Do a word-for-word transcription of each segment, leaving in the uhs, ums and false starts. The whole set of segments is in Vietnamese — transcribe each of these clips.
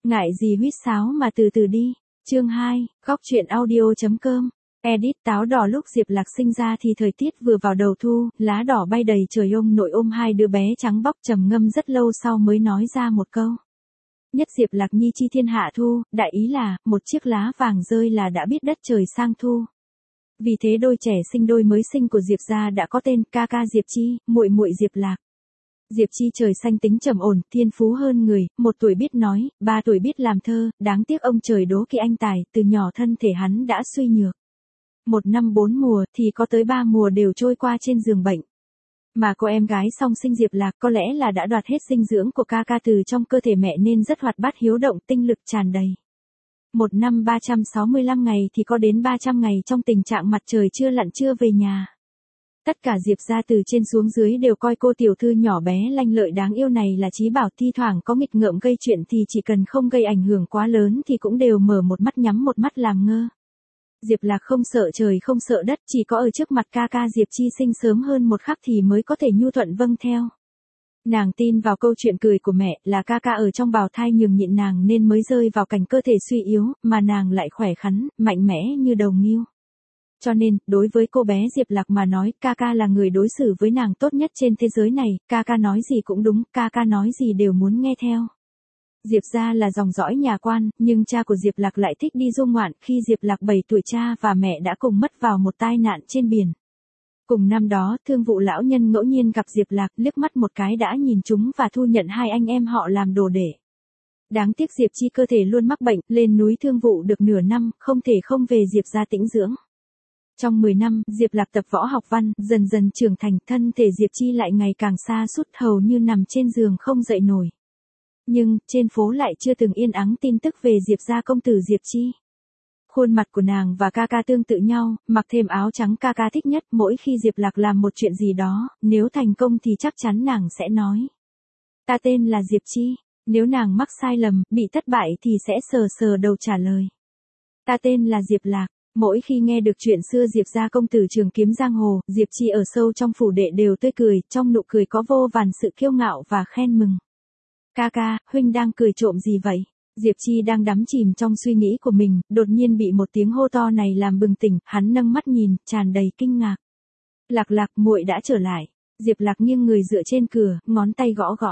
Ngại gì huýt sáo mà từ từ đi. Chương hai, góc truyện audio.com. Edit táo đỏ. Lúc Diệp Lạc sinh ra thì thời tiết vừa vào đầu thu, lá đỏ bay đầy trời, ông nội ôm hai đứa bé trắng bóc, trầm ngâm rất lâu sau mới nói ra một câu. Nhất Diệp Lạc nhi chi thiên hạ thu, đại ý là, một chiếc lá vàng rơi là đã biết đất trời sang thu. Vì thế đôi trẻ sinh đôi mới sinh của Diệp gia đã có tên ca ca Diệp Chi, muội muội Diệp Lạc. Diệp Chi trời xanh tính trầm ổn, thiên phú hơn người, một tuổi biết nói, ba tuổi biết làm thơ, đáng tiếc ông trời đố kỵ anh tài, từ nhỏ thân thể hắn đã suy nhược. Một năm bốn mùa thì có tới ba mùa đều trôi qua trên giường bệnh. Mà cô em gái song sinh Diệp Lạc có lẽ là đã đoạt hết dinh dưỡng của ca ca từ trong cơ thể mẹ nên rất hoạt bát hiếu động, tinh lực tràn đầy. Một năm ba trăm sáu mươi lăm ngày thì có đến ba trăm ngày trong tình trạng mặt trời chưa lặn chưa về nhà. Tất cả Diệp gia từ trên xuống dưới đều coi cô tiểu thư nhỏ bé lanh lợi đáng yêu này là chí bảo, thi thoảng có nghịch ngợm gây chuyện thì chỉ cần không gây ảnh hưởng quá lớn thì cũng đều mở một mắt nhắm một mắt làm ngơ. Diệp Lạc không sợ trời không sợ đất, chỉ có ở trước mặt ca ca Diệp Chi sinh sớm hơn một khắc thì mới có thể nhu thuận vâng theo. Nàng tin vào câu chuyện cười của mẹ là ca ca ở trong bào thai nhường nhịn nàng nên mới rơi vào cảnh cơ thể suy yếu, mà nàng lại khỏe khoắn, mạnh mẽ như đầu ngưu. Cho nên, đối với cô bé Diệp Lạc mà nói, ca ca là người đối xử với nàng tốt nhất trên thế giới này, ca ca nói gì cũng đúng, ca ca nói gì đều muốn nghe theo. Diệp gia là dòng dõi nhà quan, nhưng cha của Diệp Lạc lại thích đi du ngoạn, khi Diệp Lạc bảy tuổi cha và mẹ đã cùng mất vào một tai nạn trên biển. Cùng năm đó, thương vụ lão nhân ngẫu nhiên gặp Diệp Lạc, liếc mắt một cái đã nhìn chúng và thu nhận hai anh em họ làm đồ đệ. Đáng tiếc Diệp Chi cơ thể luôn mắc bệnh, lên núi thương vụ được nửa năm, không thể không về Diệp gia tĩnh dưỡng. Trong mười năm, Diệp Lạc tập võ học văn, dần dần trưởng thành, thân thể Diệp Chi lại ngày càng sa sút, hầu như nằm trên giường không dậy nổi. Nhưng, trên phố lại chưa từng yên ắng tin tức về Diệp gia công tử Diệp Chi. Khuôn mặt của nàng và ca ca tương tự nhau, mặc thêm áo trắng ca ca thích nhất, mỗi khi Diệp Lạc làm một chuyện gì đó, nếu thành công thì chắc chắn nàng sẽ nói. Ta tên là Diệp Chi, nếu nàng mắc sai lầm, bị thất bại thì sẽ sờ sờ đầu trả lời. Ta tên là Diệp Lạc. Mỗi khi nghe được chuyện xưa Diệp gia công tử trường kiếm giang hồ, Diệp Chi ở sâu trong phủ đệ đều tươi cười, trong nụ cười có vô vàn sự kiêu ngạo và khen mừng. Ca ca, huynh đang cười trộm gì vậy? Diệp Chi đang đắm chìm trong suy nghĩ của mình, đột nhiên bị một tiếng hô to này làm bừng tỉnh, hắn nâng mắt nhìn, tràn đầy kinh ngạc. Lạc Lạc, muội đã trở lại. Diệp Lạc nghiêng người dựa trên cửa, ngón tay gõ gõ.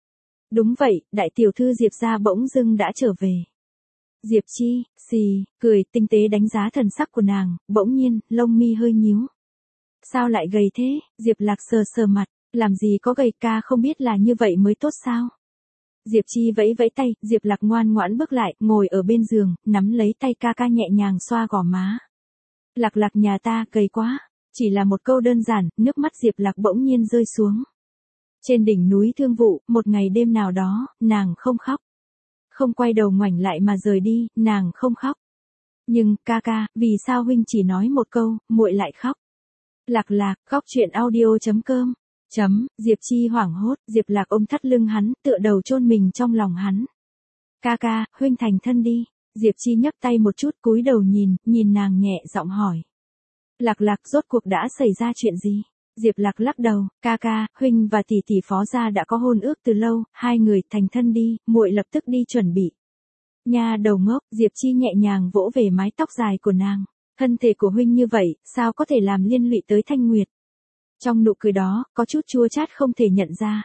Đúng vậy, đại tiểu thư Diệp gia bỗng dưng đã trở về. Diệp Chi, xì, cười, tinh tế đánh giá thần sắc của nàng, bỗng nhiên, lông mi hơi nhíu. Sao lại gầy thế? Diệp Lạc sờ sờ mặt, làm gì có gầy, ca không biết là như vậy mới tốt sao? Diệp Chi vẫy vẫy tay, Diệp Lạc ngoan ngoãn bước lại, ngồi ở bên giường, nắm lấy tay ca ca nhẹ nhàng xoa gò má. Lạc Lạc nhà ta, gầy quá. Chỉ là một câu đơn giản, nước mắt Diệp Lạc bỗng nhiên rơi xuống. Trên đỉnh núi thương vụ, một ngày đêm nào đó, nàng không khóc. Không quay đầu ngoảnh lại mà rời đi, nàng không khóc. Nhưng, ca ca, vì sao huynh chỉ nói một câu, muội lại khóc? Lạc Lạc, góc truyện audio.com. Chấm, Diệp Chi hoảng hốt, Diệp Lạc ôm thắt lưng hắn, tựa đầu chôn mình trong lòng hắn. Ca ca, huynh thành thân đi. Diệp Chi nhấc tay một chút, cúi đầu nhìn, nhìn nàng nhẹ giọng hỏi. Lạc Lạc, rốt cuộc đã xảy ra chuyện gì? Diệp Lạc lắc đầu, ca ca, huynh và tỷ tỷ Phó gia đã có hôn ước từ lâu, hai người thành thân đi, muội lập tức đi chuẩn bị. Nha đầu ngốc, Diệp Chi nhẹ nhàng vỗ về mái tóc dài của nàng. Thân thể của huynh như vậy, sao có thể làm liên lụy tới Thanh Nguyệt? Trong nụ cười đó, có chút chua chát không thể nhận ra.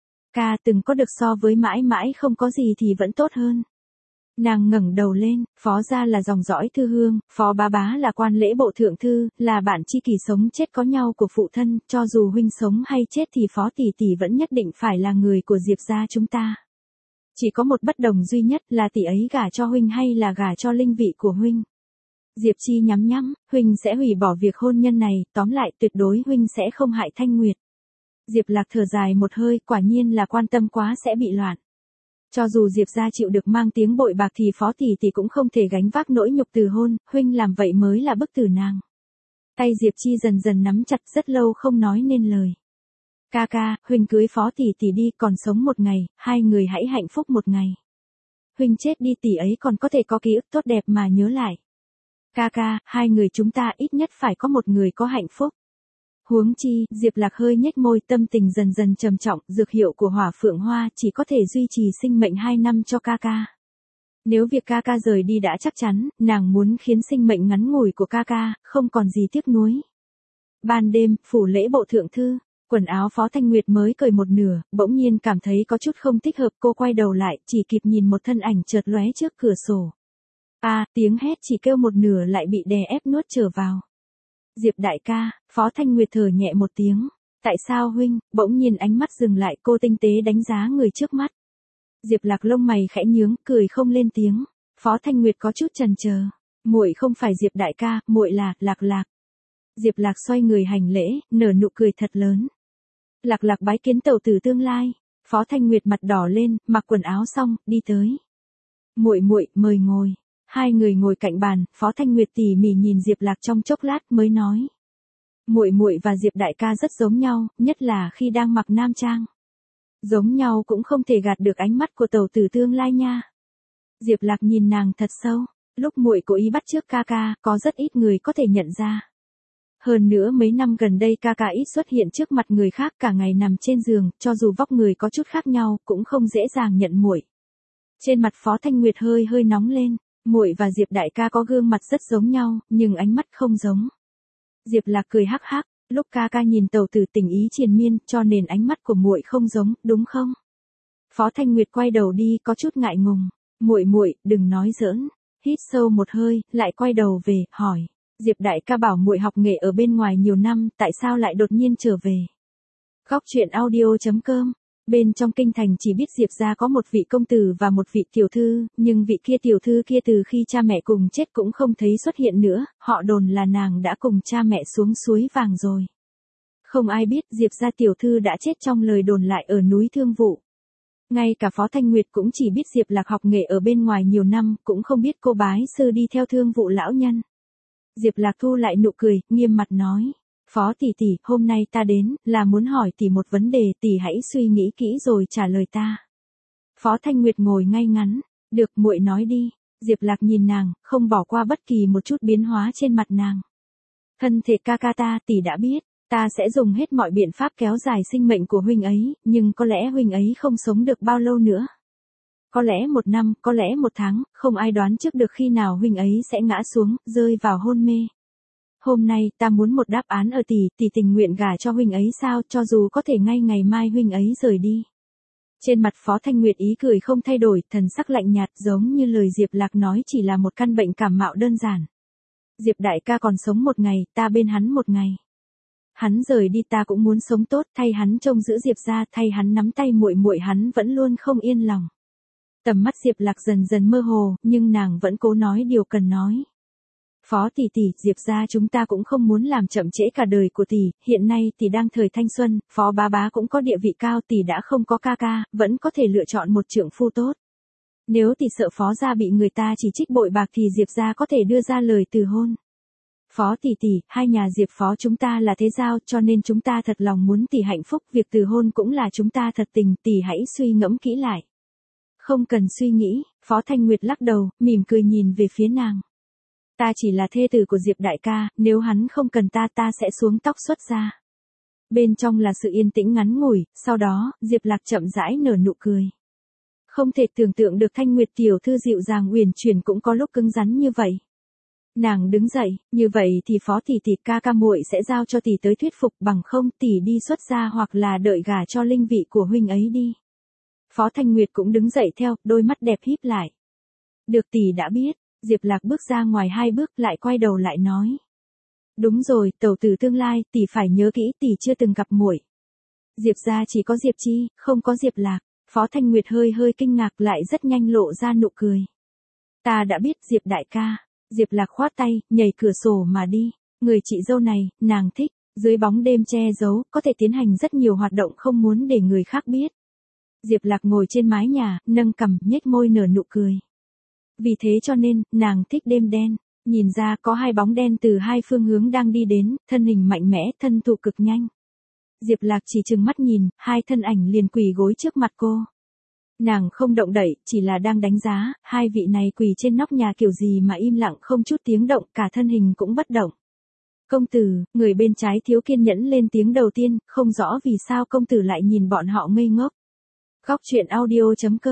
Ca từng có được so với mãi mãi không có gì thì vẫn tốt hơn. Nàng ngẩng đầu lên, Phó gia là dòng dõi thư hương, Phó bá bá là quan lễ bộ thượng thư, là bạn tri kỷ sống chết có nhau của phụ thân, cho dù huynh sống hay chết thì Phó tỷ tỷ vẫn nhất định phải là người của Diệp gia chúng ta. Chỉ có một bất đồng duy nhất là tỷ ấy gả cho huynh hay là gả cho linh vị của huynh. Diệp Chi nhắm nhắm, huynh sẽ hủy bỏ việc hôn nhân này, tóm lại tuyệt đối huynh sẽ không hại Thanh Nguyệt. Diệp Lạc thở dài một hơi, quả nhiên là quan tâm quá sẽ bị loạn. Cho dù Diệp gia chịu được mang tiếng bội bạc thì Phó tỷ tỷ cũng không thể gánh vác nỗi nhục từ hôn, huynh làm vậy mới là bức tử nàng. Tay Diệp Chi dần dần nắm chặt, rất lâu không nói nên lời. Ca ca, huynh cưới Phó tỷ tỷ đi, còn sống một ngày, hai người hãy hạnh phúc một ngày. Huynh chết đi tỷ ấy còn có thể có ký ức tốt đẹp mà nhớ lại. Ca ca, hai người chúng ta ít nhất phải có một người có hạnh phúc. Huống chi, Diệp Lạc hơi nhếch môi, tâm tình dần dần trầm trọng, dược hiệu của hỏa phượng hoa chỉ có thể duy trì sinh mệnh hai năm cho ca ca. Nếu việc ca ca rời đi đã chắc chắn, nàng muốn khiến sinh mệnh ngắn ngủi của ca ca, không còn gì tiếc nuối. Ban đêm, phủ lễ bộ thượng thư, quần áo Phó Thanh Nguyệt mới cởi một nửa, bỗng nhiên cảm thấy có chút không thích hợp, cô quay đầu lại, chỉ kịp nhìn một thân ảnh chợt lóe trước cửa sổ. A, à, tiếng hét chỉ kêu một nửa lại bị đè ép nuốt trở vào. Diệp đại ca, Phó Thanh Nguyệt thở nhẹ một tiếng. Tại sao huynh? Bỗng nhiên ánh mắt dừng lại, cô tinh tế đánh giá người trước mắt. Diệp Lạc lông mày khẽ nhướng, cười không lên tiếng. Phó Thanh Nguyệt có chút chần chờ. Muội không phải Diệp đại ca, muội là Lạc Lạc. Diệp Lạc xoay người hành lễ, nở nụ cười thật lớn. Lạc Lạc bái kiến tẩu tử tương lai. Phó Thanh Nguyệt mặt đỏ lên, mặc quần áo xong, đi tới. Muội muội, mời ngồi. Hai người ngồi cạnh bàn, Phó Thanh Nguyệt tỉ mỉ nhìn Diệp Lạc trong chốc lát mới nói. Muội muội và Diệp đại ca rất giống nhau, nhất là khi đang mặc nam trang. Giống nhau cũng không thể gạt được ánh mắt của tẩu tử tương lai nha. Diệp Lạc nhìn nàng thật sâu, lúc muội cố ý bắt chước ca ca, có rất ít người có thể nhận ra. Hơn nữa mấy năm gần đây ca ca ít xuất hiện trước mặt người khác, cả ngày nằm trên giường, cho dù vóc người có chút khác nhau, cũng không dễ dàng nhận muội. Trên mặt Phó Thanh Nguyệt hơi hơi nóng lên, muội và Diệp đại ca có gương mặt rất giống nhau, nhưng ánh mắt không giống. Diệp Lạc cười hắc hắc, lúc ca ca nhìn tẩu tử tình ý triền miên, cho nên ánh mắt của muội không giống, đúng không? Phó Thanh Nguyệt quay đầu đi, có chút ngại ngùng. Muội muội, đừng nói giỡn. Hít sâu một hơi, lại quay đầu về, hỏi. Diệp đại ca bảo muội học nghề ở bên ngoài nhiều năm, tại sao lại đột nhiên trở về? Góc truyện audio chấm com. Bên trong kinh thành chỉ biết Diệp gia có một vị công tử và một vị tiểu thư, nhưng vị kia tiểu thư kia từ khi cha mẹ cùng chết cũng không thấy xuất hiện nữa, họ đồn là nàng đã cùng cha mẹ xuống suối vàng rồi. Không ai biết Diệp gia tiểu thư đã chết trong lời đồn lại ở núi Thương Vụ. Ngay cả Phó Thanh Nguyệt cũng chỉ biết Diệp Lạc học nghề ở bên ngoài nhiều năm, cũng không biết cô bái sư đi theo Thương Vụ lão nhân. Diệp Lạc thu lại nụ cười, nghiêm mặt nói. Phó tỷ tỷ, hôm nay ta đến, là muốn hỏi tỷ một vấn đề, tỷ hãy suy nghĩ kỹ rồi trả lời ta. Phó Thanh Nguyệt ngồi ngay ngắn, được, muội nói đi. Diệp Lạc nhìn nàng, không bỏ qua bất kỳ một chút biến hóa trên mặt nàng. Thân thể ca ca ta, tỷ đã biết, ta sẽ dùng hết mọi biện pháp kéo dài sinh mệnh của huynh ấy, nhưng có lẽ huynh ấy không sống được bao lâu nữa. Có lẽ một năm, có lẽ một tháng, không ai đoán trước được khi nào huynh ấy sẽ ngã xuống, rơi vào hôn mê. Hôm nay, ta muốn một đáp án ở tỷ, tỷ tình nguyện gả cho huynh ấy sao, cho dù có thể ngay ngày mai huynh ấy rời đi. Trên mặt Phó Thanh Nguyệt ý cười không thay đổi, thần sắc lạnh nhạt, giống như lời Diệp Lạc nói chỉ là một căn bệnh cảm mạo đơn giản. Diệp đại ca còn sống một ngày, ta bên hắn một ngày. Hắn rời đi ta cũng muốn sống tốt, thay hắn trông giữ Diệp gia, thay hắn nắm tay muội muội, hắn vẫn luôn không yên lòng. Tầm mắt Diệp Lạc dần dần mơ hồ, nhưng nàng vẫn cố nói điều cần nói. Phó tỷ tỷ, Diệp gia chúng ta cũng không muốn làm chậm trễ cả đời của tỷ, hiện nay tỷ đang thời thanh xuân, Phó bá bá cũng có địa vị cao, tỷ đã không có ca ca, vẫn có thể lựa chọn một trượng phu tốt. Nếu tỷ sợ Phó gia bị người ta chỉ trích bội bạc thì Diệp gia có thể đưa ra lời từ hôn. Phó tỷ tỷ, hai nhà Diệp Phó chúng ta là thế giao, cho nên chúng ta thật lòng muốn tỷ hạnh phúc, việc từ hôn cũng là chúng ta thật tình, tỷ hãy suy ngẫm kỹ lại. Không cần suy nghĩ, Phó Thanh Nguyệt lắc đầu, mỉm cười nhìn về phía nàng. Ta chỉ là thê tử của Diệp đại ca, nếu hắn không cần ta ta sẽ xuống tóc xuất ra. Bên trong là sự yên tĩnh ngắn ngủi, sau đó, Diệp Lạc chậm rãi nở nụ cười. Không thể tưởng tượng được Thanh Nguyệt tiểu thư dịu dàng uyển chuyển cũng có lúc cứng rắn như vậy. Nàng đứng dậy, như vậy thì Phó tỷ tỷ ca ca muội sẽ giao cho tỷ tới thuyết phục, bằng không tỷ đi xuất gia hoặc là đợi gả cho linh vị của huynh ấy đi. Phó Thanh Nguyệt cũng đứng dậy theo, đôi mắt đẹp híp lại. Được, tỷ đã biết. Diệp Lạc bước ra ngoài hai bước, lại quay đầu lại nói. Đúng rồi, tẩu tử tương lai, tỷ phải nhớ kỹ, tỷ chưa từng gặp muội. Diệp gia chỉ có Diệp Chi, không có Diệp Lạc. Phó Thanh Nguyệt hơi hơi kinh ngạc, lại rất nhanh lộ ra nụ cười. Ta đã biết, Diệp đại ca. Diệp Lạc khoát tay, nhảy cửa sổ mà đi. Người chị dâu này, nàng thích, dưới bóng đêm che giấu, có thể tiến hành rất nhiều hoạt động không muốn để người khác biết. Diệp Lạc ngồi trên mái nhà, nâng cằm, nhếch môi nở nụ cười. Vì thế cho nên, nàng thích đêm đen. Nhìn ra có hai bóng đen từ hai phương hướng đang đi đến, thân hình mạnh mẽ, thân thủ cực nhanh. Diệp Lạc chỉ trừng mắt nhìn, hai thân ảnh liền quỳ gối trước mặt cô. Nàng không động đậy, chỉ là đang đánh giá, hai vị này quỳ trên nóc nhà kiểu gì mà im lặng không chút tiếng động, cả thân hình cũng bất động. Công tử, người bên trái thiếu kiên nhẫn lên tiếng đầu tiên, không rõ vì sao công tử lại nhìn bọn họ ngây ngốc. Góc truyện audio chấm com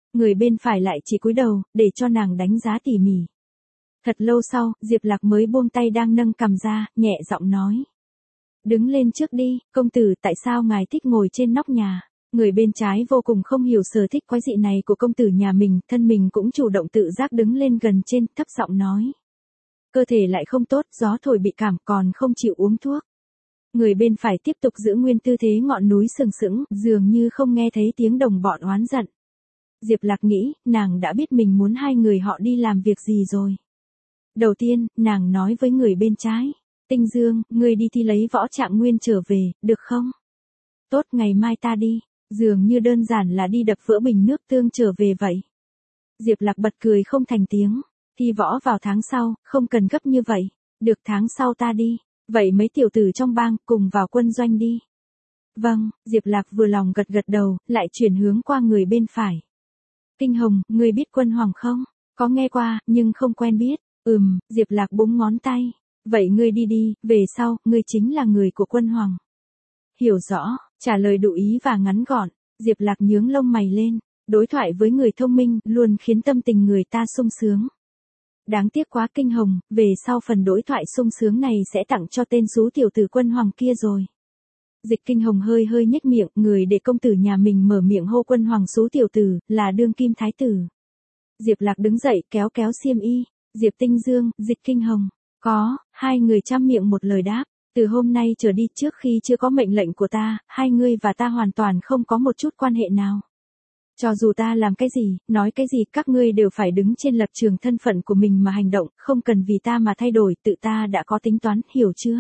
người bên phải lại chỉ cúi đầu, để cho nàng đánh giá tỉ mỉ. Thật lâu sau, Diệp Lạc mới buông tay đang nâng cằm ra, nhẹ giọng nói. Đứng lên trước đi, công tử, tại sao ngài thích ngồi trên nóc nhà? Người bên trái vô cùng không hiểu sở thích quái dị này của công tử nhà mình, thân mình cũng chủ động tự giác đứng lên gần trên, thấp giọng nói. Cơ thể lại không tốt, gió thổi bị cảm còn không chịu uống thuốc. Người bên phải tiếp tục giữ nguyên tư thế ngọn núi sừng sững, dường như không nghe thấy tiếng đồng bọn oán giận. Diệp Lạc nghĩ, nàng đã biết mình muốn hai người họ đi làm việc gì rồi. Đầu tiên, nàng nói với người bên trái. Tinh Dương, ngươi đi thi lấy võ trạng nguyên trở về, được không? Tốt, ngày mai ta đi. Dường như đơn giản là đi đập vỡ bình nước tương trở về vậy. Diệp Lạc bật cười không thành tiếng. Thi võ vào tháng sau, không cần gấp như vậy. Được, tháng sau ta đi. Vậy mấy tiểu tử trong bang cùng vào quân doanh đi. Vâng, Diệp Lạc vừa lòng gật gật đầu, lại chuyển hướng qua người bên phải. Kinh Hồng, ngươi biết Quân Hoàng không? Có nghe qua, nhưng không quen biết. Ừm, Diệp Lạc búng ngón tay. Vậy ngươi đi đi, về sau, ngươi chính là người của Quân Hoàng. Hiểu rõ, trả lời đủ ý và ngắn gọn. Diệp Lạc nhướng lông mày lên. Đối thoại với người thông minh luôn khiến tâm tình người ta sung sướng. Đáng tiếc quá, Kinh Hồng, về sau phần đối thoại sung sướng này sẽ tặng cho tên xú tiểu tử Quân Hoàng kia rồi. Dịch Kinh Hồng hơi hơi nhếch miệng, người để công tử nhà mình mở miệng hô Quân Hoàng xú tiểu tử, là đương kim thái tử. Diệp Lạc đứng dậy kéo kéo xiêm y. Diệp Tinh Dương, Dịch Kinh Hồng. Có, hai người chăm miệng một lời đáp. Từ hôm nay trở đi, trước khi chưa có mệnh lệnh của ta, hai người và ta hoàn toàn không có một chút quan hệ nào. Cho dù ta làm cái gì, nói cái gì, các ngươi đều phải đứng trên lập trường thân phận của mình mà hành động, không cần vì ta mà thay đổi, tự ta đã có tính toán, hiểu chưa?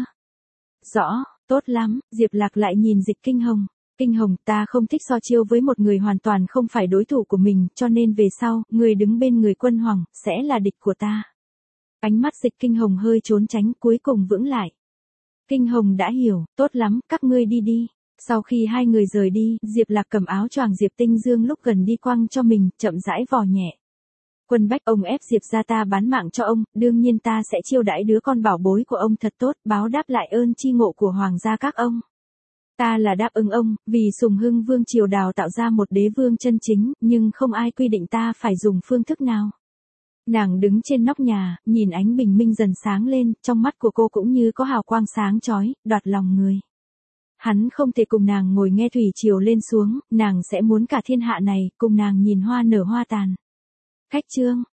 Rõ, tốt lắm, Diệp Lạc lại nhìn Dịch Kinh Hồng. Kinh Hồng, ta không thích so chiêu với một người hoàn toàn không phải đối thủ của mình, cho nên về sau, người đứng bên người Quân Hoàng, sẽ là địch của ta. Ánh mắt Dịch Kinh Hồng hơi trốn tránh, cuối cùng vững lại. Kinh Hồng đã hiểu, tốt lắm, các ngươi đi đi. Sau khi hai người rời đi, Diệp Lạc cầm áo choàng Diệp Tinh Dương lúc gần đi quăng cho mình, chậm rãi vò nhẹ. Quân Bách, ông ép Diệp gia ta bán mạng cho ông, đương nhiên ta sẽ chiêu đãi đứa con bảo bối của ông thật tốt, báo đáp lại ơn chi ngộ của hoàng gia các ông. Ta là đáp ứng ông, vì Sùng Hưng Vương triều đào tạo ra một đế vương chân chính, nhưng không ai quy định ta phải dùng phương thức nào. Nàng đứng trên nóc nhà, nhìn ánh bình minh dần sáng lên, trong mắt của cô cũng như có hào quang sáng chói, đoạt lòng người. Hắn không thể cùng nàng ngồi nghe thủy triều lên xuống, nàng sẽ muốn cả thiên hạ này, cùng nàng nhìn hoa nở hoa tàn. Khách trương,